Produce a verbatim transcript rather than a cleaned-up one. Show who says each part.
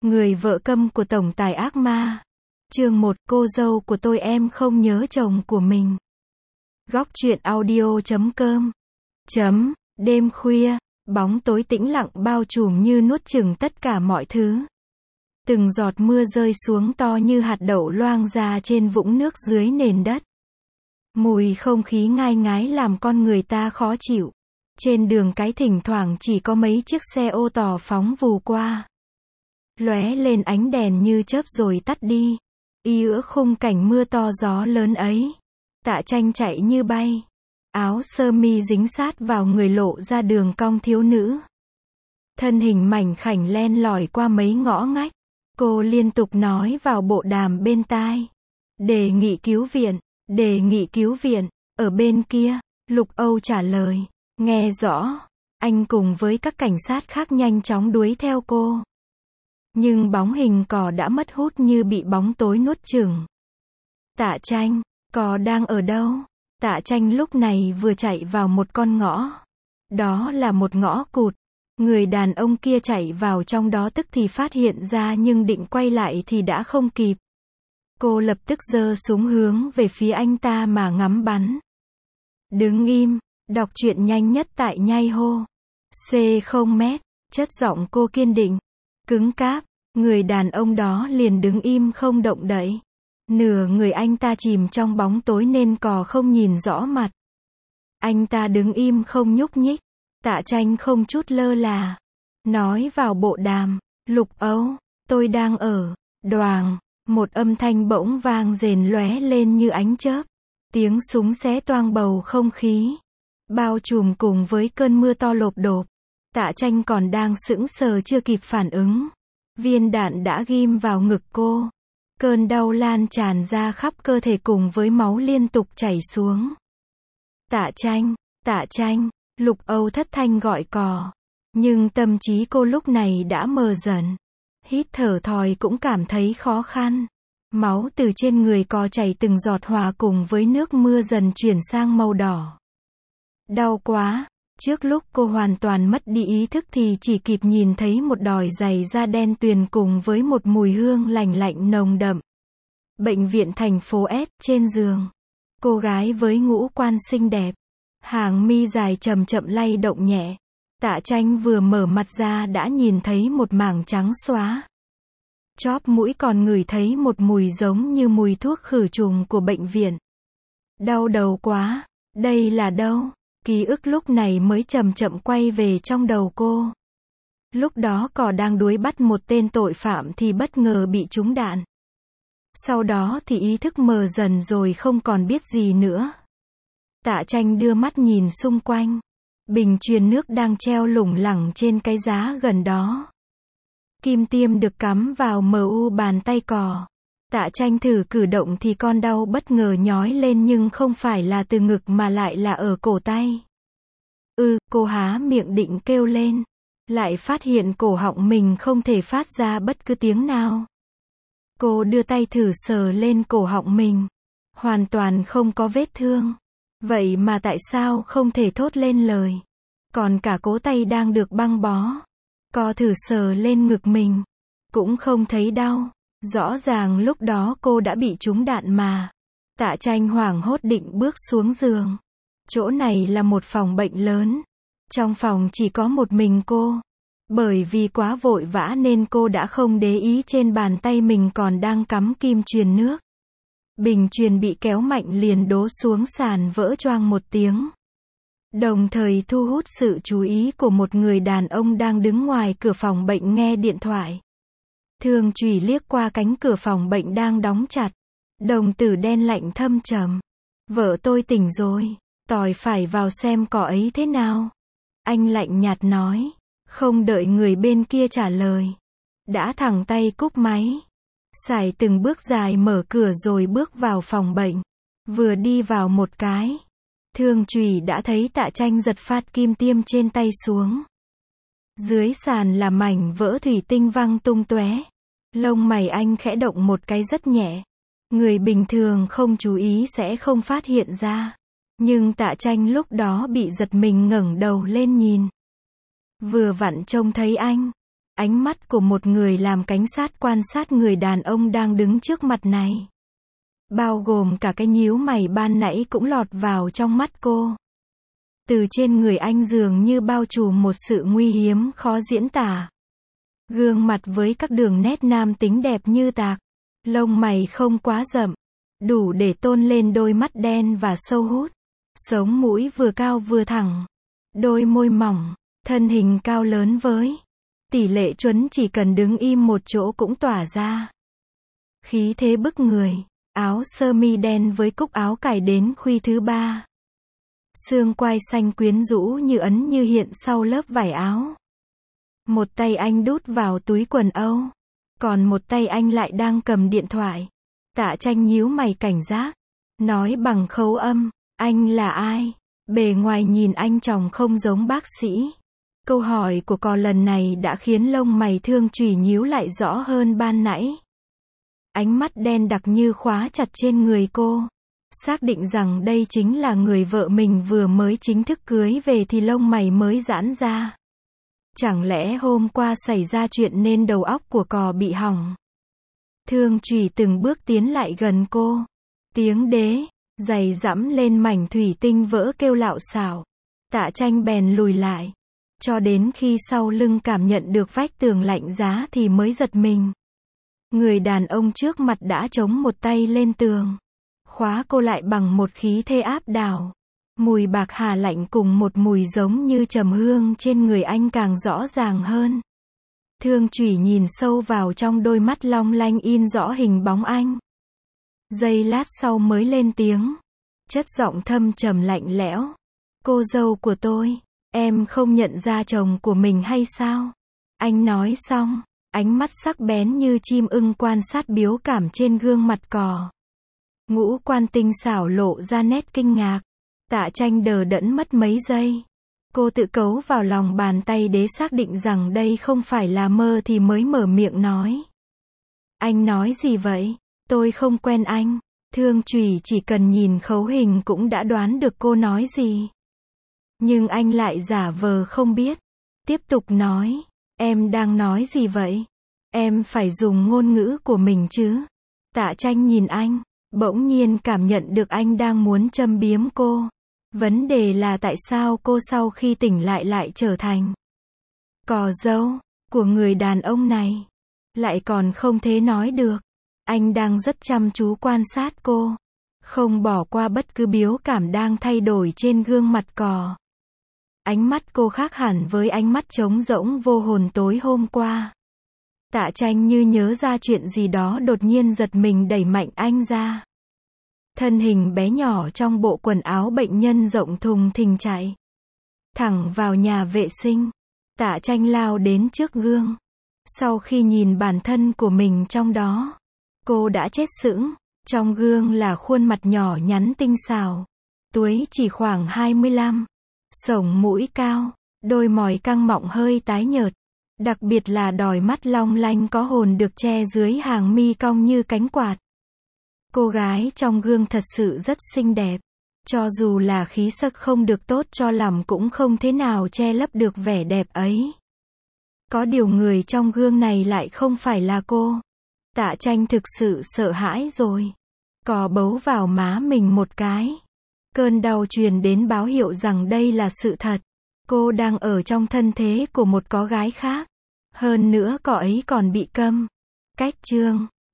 Speaker 1: Người vợ câm của tổng tài ác ma. Chương một, cô dâu của tôi em không nhớ chồng của mình. Góc truyện audio chấm com. Chấm, đêm khuya, bóng tối tĩnh lặng bao trùm như nuốt chửng tất cả mọi thứ. Từng giọt mưa rơi xuống to như hạt đậu loang ra trên vũng nước dưới nền đất. Mùi không khí ngai ngái làm con người ta khó chịu. Trên đường cái thỉnh thoảng chỉ có mấy chiếc xe ô tô phóng vù qua. Lóe lên ánh đèn như chớp rồi tắt đi. Y ữa khung cảnh mưa to gió lớn ấy. Tạ Tranh chạy như bay. Áo sơ mi dính sát vào người lộ ra đường cong thiếu nữ. Thân hình mảnh khảnh len lỏi qua mấy ngõ ngách. Cô liên tục nói vào bộ đàm bên tai. Đề nghị cứu viện, đề nghị cứu viện. Ở bên kia, Lục Âu trả lời. Nghe rõ. Anh cùng với các cảnh sát khác nhanh chóng đuổi theo cô. Nhưng bóng hình cò đã mất hút như bị bóng tối nuốt chửng. Tạ Tranh, cò đang ở đâu? Tạ Tranh lúc này vừa chạy vào một con ngõ. Đó là một ngõ cụt. Người đàn ông kia chạy vào trong đó tức thì phát hiện ra nhưng định quay lại thì đã không kịp. Cô lập tức giơ súng hướng về phía anh ta mà ngắm bắn. Đứng im, đọc truyện nhanh nhất tại Nhai hô. C không mét, chất giọng cô kiên định, cứng cáp. Người đàn ông đó liền đứng im không động đậy. Nửa người anh ta chìm trong bóng tối nên cò không nhìn rõ mặt. Anh ta đứng im không nhúc nhích. Tạ Tranh không chút lơ là. Nói vào bộ đàm, Lục Âu, tôi đang ở, đoàng. Một âm thanh bỗng vang rền lóe lên như ánh chớp. Tiếng súng xé toang bầu không khí. Bao trùm cùng với cơn mưa to lộp độp. Tạ Tranh còn đang sững sờ chưa kịp phản ứng. Viên đạn đã ghim vào ngực cô. Cơn đau lan tràn ra khắp cơ thể cùng với máu liên tục chảy xuống. Tạ Tranh, Tạ Tranh, Lục Âu thất thanh gọi cò. Nhưng tâm trí cô lúc này đã mờ dần. Hít thở thòi cũng cảm thấy khó khăn. Máu từ trên người cò chảy từng giọt hòa cùng với nước mưa dần chuyển sang màu đỏ. Đau quá. Trước lúc cô hoàn toàn mất đi ý thức thì chỉ kịp nhìn thấy một đòi giày da đen tuyền cùng với một mùi hương lành lạnh nồng đậm. Bệnh viện thành phố S, trên giường. Cô gái với ngũ quan xinh đẹp. Hàng mi dài chậm chậm lay động nhẹ. Tạ Tranh vừa mở mặt ra đã nhìn thấy một mảng trắng xóa. Chóp mũi còn ngửi thấy một mùi giống như mùi thuốc khử trùng của bệnh viện. Đau đầu quá. Đây là đâu? Ký ức lúc này mới chậm chậm quay về trong đầu cô. Lúc đó cò đang đuổi bắt một tên tội phạm thì bất ngờ bị trúng đạn. Sau đó thì ý thức mờ dần rồi không còn biết gì nữa. Tạ Tranh đưa mắt nhìn xung quanh. Bình truyền nước đang treo lủng lẳng trên cái giá gần đó. Kim tiêm được cắm vào mờ u bàn tay cò. Tạ Tranh thử cử động thì con đau bất ngờ nhói lên nhưng không phải là từ ngực mà lại là ở cổ tay. Ừ, cô há miệng định kêu lên. Lại phát hiện cổ họng mình không thể phát ra bất cứ tiếng nào. Cô đưa tay thử sờ lên cổ họng mình. Hoàn toàn không có vết thương. Vậy mà tại sao không thể thốt lên lời. Còn cả cổ tay đang được băng bó. Co thử sờ lên ngực mình. Cũng không thấy đau. Rõ ràng lúc đó cô đã bị trúng đạn mà. Tạ Tranh hoảng hốt định bước xuống giường. Chỗ này là một phòng bệnh lớn. Trong phòng chỉ có một mình cô. Bởi vì quá vội vã nên cô đã không để ý trên bàn tay mình còn đang cắm kim truyền nước. Bình truyền bị kéo mạnh liền đổ xuống sàn vỡ choang một tiếng. Đồng thời thu hút sự chú ý của một người đàn ông đang đứng ngoài cửa phòng bệnh nghe điện thoại. Thường chùy liếc qua cánh cửa phòng bệnh đang đóng chặt. Đồng tử đen lạnh thâm trầm. Vợ tôi tỉnh rồi. Tỏi phải vào xem cỏ ấy thế nào. Anh lạnh nhạt nói. Không đợi người bên kia trả lời. Đã thẳng tay cúp máy. Sải từng bước dài mở cửa rồi bước vào phòng bệnh. Vừa đi vào một cái. Thường chùy đã thấy Tạ Tranh giật phát kim tiêm trên tay xuống. Dưới sàn là mảnh vỡ thủy tinh văng tung tóe. Lông mày anh khẽ động một cái rất nhẹ. Người bình thường không chú ý sẽ không phát hiện ra. Nhưng Tạ Tranh lúc đó bị giật mình ngẩng đầu lên nhìn. Vừa vặn trông thấy anh. Ánh mắt của một người làm cảnh sát quan sát người đàn ông đang đứng trước mặt này. Bao gồm cả cái nhíu mày ban nãy cũng lọt vào trong mắt cô. Từ trên người anh dường như bao trùm một sự nguy hiểm khó diễn tả. Gương mặt với các đường nét nam tính đẹp như tạc. Lông mày không quá rậm. Đủ để tôn lên đôi mắt đen và sâu hút. Sống mũi vừa cao vừa thẳng. Đôi môi mỏng. Thân hình cao lớn với tỷ lệ chuẩn chỉ cần đứng im một chỗ cũng tỏa ra. Khí thế bức người. Áo sơ mi đen với cúc áo cài đến khuy thứ ba. Xương quai xanh quyến rũ như ẩn như hiện sau lớp vải áo. Một tay anh đút vào túi quần âu. Còn một tay anh lại đang cầm điện thoại. Tạ Tranh nhíu mày cảnh giác. Nói bằng khẩu âm, anh là ai? Bề ngoài nhìn anh trông không giống bác sĩ. Câu hỏi của cò lần này đã khiến lông mày Thương Chủy nhíu lại rõ hơn ban nãy. Ánh mắt đen đặc như khóa chặt trên người cô. Xác định rằng đây chính là người vợ mình vừa mới chính thức cưới về thì lông mày mới giãn ra. Chẳng lẽ hôm qua xảy ra chuyện nên đầu óc của cò bị hỏng? Thương Chủy từng bước tiến lại gần cô. Tiếng đế, giày giẫm lên mảnh thủy tinh vỡ kêu lạo xạo. Tạ Tranh bèn lùi lại. Cho đến khi sau lưng cảm nhận được vách tường lạnh giá thì mới giật mình. Người đàn ông trước mặt đã chống một tay lên tường. Khóa cô lại bằng một khí thế áp đảo. Mùi bạc hà lạnh cùng một mùi giống như trầm hương trên người anh càng rõ ràng hơn. Thương Chủy nhìn sâu vào trong đôi mắt long lanh in rõ hình bóng anh. Giây lát sau mới lên tiếng. Chất giọng thâm trầm lạnh lẽo. Cô dâu của tôi, em không nhận ra chồng của mình hay sao? Anh nói xong, ánh mắt sắc bén như chim ưng quan sát biểu cảm trên gương mặt cò. Ngũ quan tinh xảo lộ ra nét kinh ngạc. Tạ Tranh đờ đẫn mất mấy giây. Cô tự cấu vào lòng bàn tay để xác định rằng đây không phải là mơ thì mới mở miệng nói. Anh nói gì vậy? Tôi không quen anh. Thương Chủy chỉ cần nhìn khấu hình cũng đã đoán được cô nói gì. Nhưng anh lại giả vờ không biết. Tiếp tục nói. Em đang nói gì vậy? Em phải dùng ngôn ngữ của mình chứ. Tạ Tranh nhìn anh. Bỗng nhiên cảm nhận được anh đang muốn châm biếm cô. Vấn đề là tại sao cô sau khi tỉnh lại lại trở thành cò dâu của người đàn ông này. Lại còn không thể nói được. Anh đang rất chăm chú quan sát cô. Không bỏ qua bất cứ biểu cảm đang thay đổi trên gương mặt cò. Ánh mắt cô khác hẳn với ánh mắt trống rỗng vô hồn tối hôm qua. Tạ Tranh như nhớ ra chuyện gì đó đột nhiên giật mình đẩy mạnh anh ra. Thân hình bé nhỏ trong bộ quần áo bệnh nhân rộng thùng thình chạy thẳng vào nhà vệ sinh. Tạ Tranh lao đến trước gương. Sau khi nhìn bản thân của mình trong đó, cô đã chết sững. Trong gương là khuôn mặt nhỏ nhắn tinh xảo. Tuổi chỉ khoảng hai mươi lăm. Sống mũi cao. Đôi môi căng mọng hơi tái nhợt. Đặc biệt là đôi mắt long lanh có hồn được che dưới hàng mi cong như cánh quạt. Cô gái trong gương thật sự rất xinh đẹp. Cho dù là khí sắc không được tốt cho lắm cũng không thế nào che lấp được vẻ đẹp ấy. Có điều người trong gương này lại không phải là cô. Tạ Tranh thực sự sợ hãi rồi. Cò bấu vào má mình một cái. Cơn đau truyền đến báo hiệu rằng đây là sự thật. Cô đang ở trong thân thế của một có gái khác. Hơn nữa cò ấy còn bị câm cách chương.